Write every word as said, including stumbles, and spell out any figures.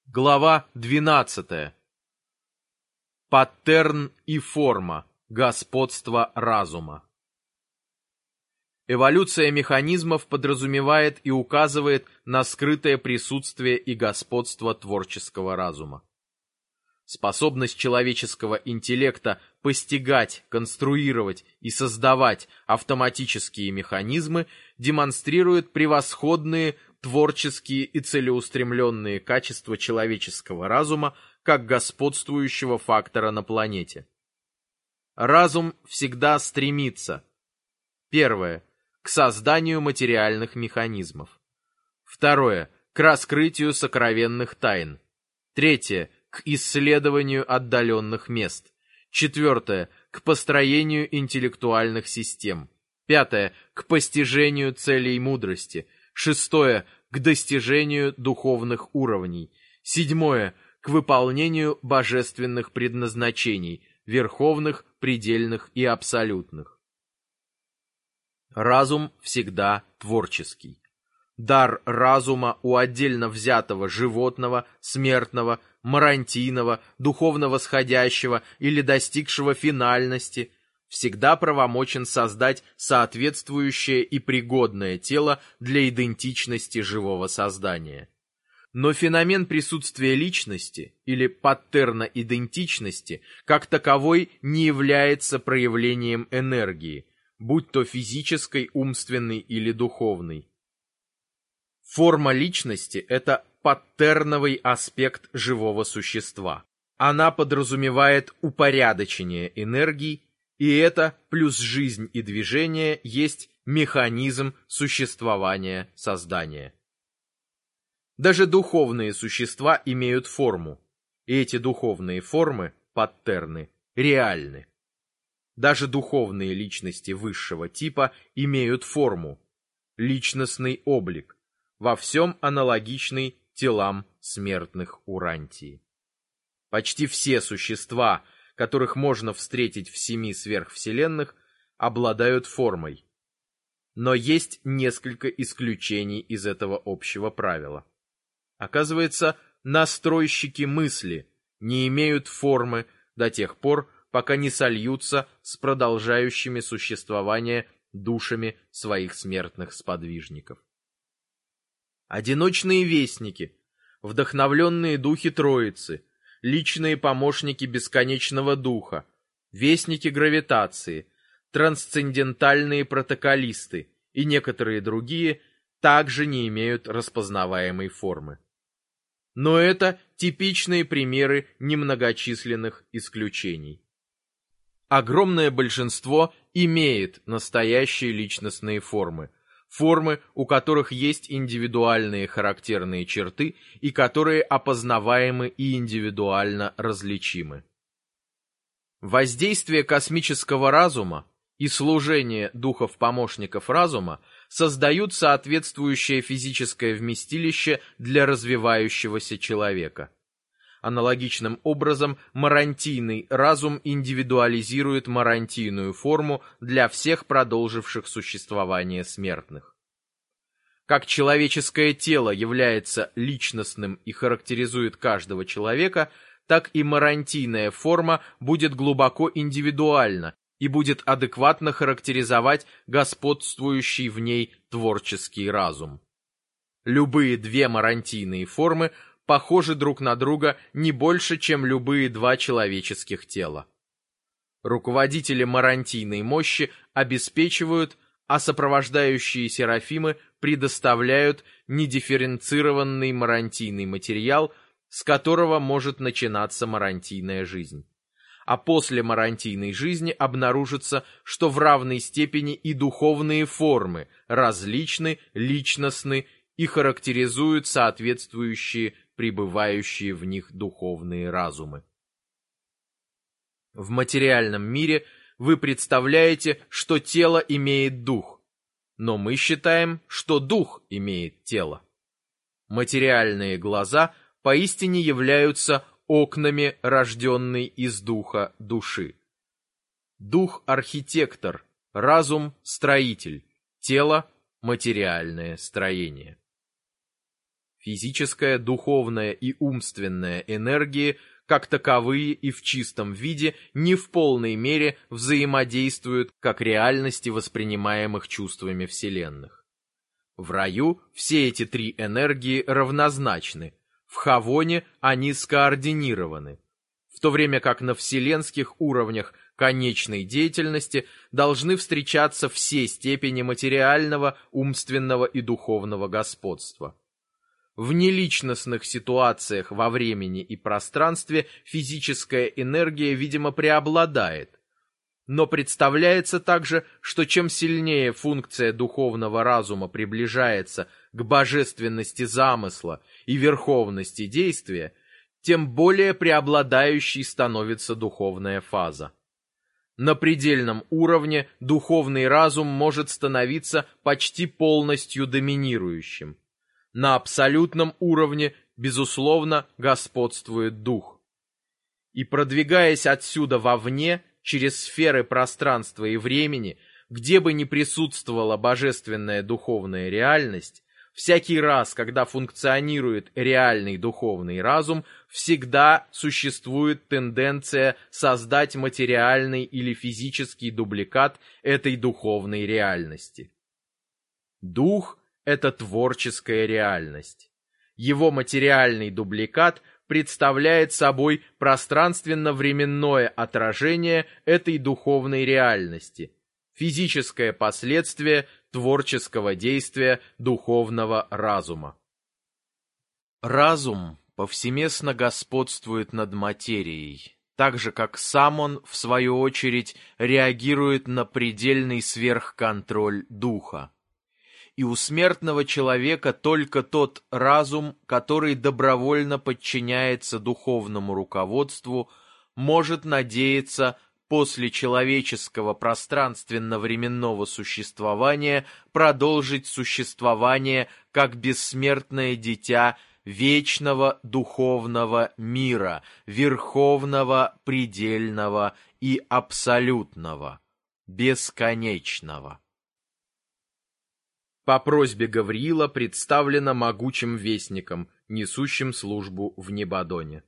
Глава двенадцатая. Паттерн и форма. Господство разума. Эволюция механизмов подразумевает и указывает на скрытое присутствие и господство творческого разума. Способность человеческого интеллекта постигать, конструировать и создавать автоматические механизмы демонстрирует превосходные творческие и целеустремленные качества человеческого разума как господствующего фактора на планете. Разум всегда стремится: первое – к созданию материальных механизмов, второе – к раскрытию сокровенных тайн, третье – к исследованию отдаленных мест, четвертое – к построению интеллектуальных систем, пятое – к постижению целей мудрости, шестое – к достижению духовных уровней, седьмое – к выполнению божественных предназначений, верховных, предельных и абсолютных. Разум всегда творческий. Дар разума у отдельно взятого животного, смертного, марантийного, духовно восходящего или достигшего финальности всегда правомочен создать соответствующее и пригодное тело для идентичности живого создания. Но феномен присутствия личности или паттерна идентичности как таковой не является проявлением энергии, будь то физической, умственной или духовной. Форма личности – это паттерновый аспект живого существа. Она подразумевает упорядочение энергий, и это плюс жизнь и движение есть механизм существования создания. Даже духовные существа имеют форму, и эти духовные формы, паттерны, реальны. Даже духовные личности высшего типа имеют форму, личностный облик, во всем аналогичный телам смертных Урантии. Почти все существа, которых можно встретить в семи сверхвселенных, обладают формой. Но есть несколько исключений из этого общего правила. Оказывается, настройщики мысли не имеют формы до тех пор, пока не сольются с продолжающими существование душами своих смертных сподвижников. Одиночные вестники, вдохновленные духи Троицы, личные помощники бесконечного духа, вестники гравитации, трансцендентальные протоколисты и некоторые другие также не имеют распознаваемой формы. Но это типичные примеры немногочисленных исключений. Огромное большинство имеет настоящие личностные формы, формы, у которых есть индивидуальные характерные черты и которые опознаваемы и индивидуально различимы. Воздействие космического разума и служение духов-помощников разума создают соответствующее физическое вместилище для развивающегося человека. Аналогичным образом марантийный разум индивидуализирует марантийную форму для всех продолживших существование смертных. Как человеческое тело является личностным и характеризует каждого человека, так и марантийная форма будет глубоко индивидуальна и будет адекватно характеризовать господствующий в ней творческий разум. Любые две марантийные формы похожи друг на друга не больше, чем любые два человеческих тела. Руководители марантийной мощи обеспечивают, а сопровождающие серафимы предоставляют недифференцированный марантийный материал, с которого может начинаться марантийная жизнь. А после марантийной жизни обнаружится, что в равной степени и духовные формы различны, личностны и характеризуют соответствующие пребывающие в них духовные разумы. В материальном мире вы представляете, что тело имеет дух, но мы считаем, что дух имеет тело. Материальные глаза поистине являются окнами, рожденной из духа души. Дух – архитектор, разум – строитель, тело – материальное строение. Физическая, духовная и умственная энергии, как таковые и в чистом виде, не в полной мере взаимодействуют как реальности воспринимаемых чувствами вселенных. В раю все эти три энергии равнозначны, в Хавоне они скоординированы, в то время как на вселенских уровнях конечной деятельности должны встречаться все степени материального, умственного и духовного господства. В неличностных ситуациях во времени и пространстве физическая энергия, видимо, преобладает. Но представляется также, что чем сильнее функция духовного разума приближается к божественности замысла и верховности действия, тем более преобладающей становится духовная фаза. На предельном уровне духовный разум может становиться почти полностью доминирующим. На абсолютном уровне, безусловно, господствует дух. И продвигаясь отсюда вовне, через сферы пространства и времени, где бы ни присутствовала божественная духовная реальность, всякий раз, когда функционирует реальный духовный разум, всегда существует тенденция создать материальный или физический дубликат этой духовной реальности. Дух – это творческая реальность. Его материальный дубликат представляет собой пространственно-временное отражение этой духовной реальности, физическое последствие творческого действия духовного разума. Разум повсеместно господствует над материей, так же как сам он, в свою очередь, реагирует на предельный сверхконтроль духа. И у смертного человека только тот разум, который добровольно подчиняется духовному руководству, может надеяться после человеческого пространственно-временного существования продолжить существование как бессмертное дитя вечного духовного мира, верховного, предельного и абсолютного, бесконечного. По просьбе Гавриила представлено могучим вестником, несущим службу в Небадоне.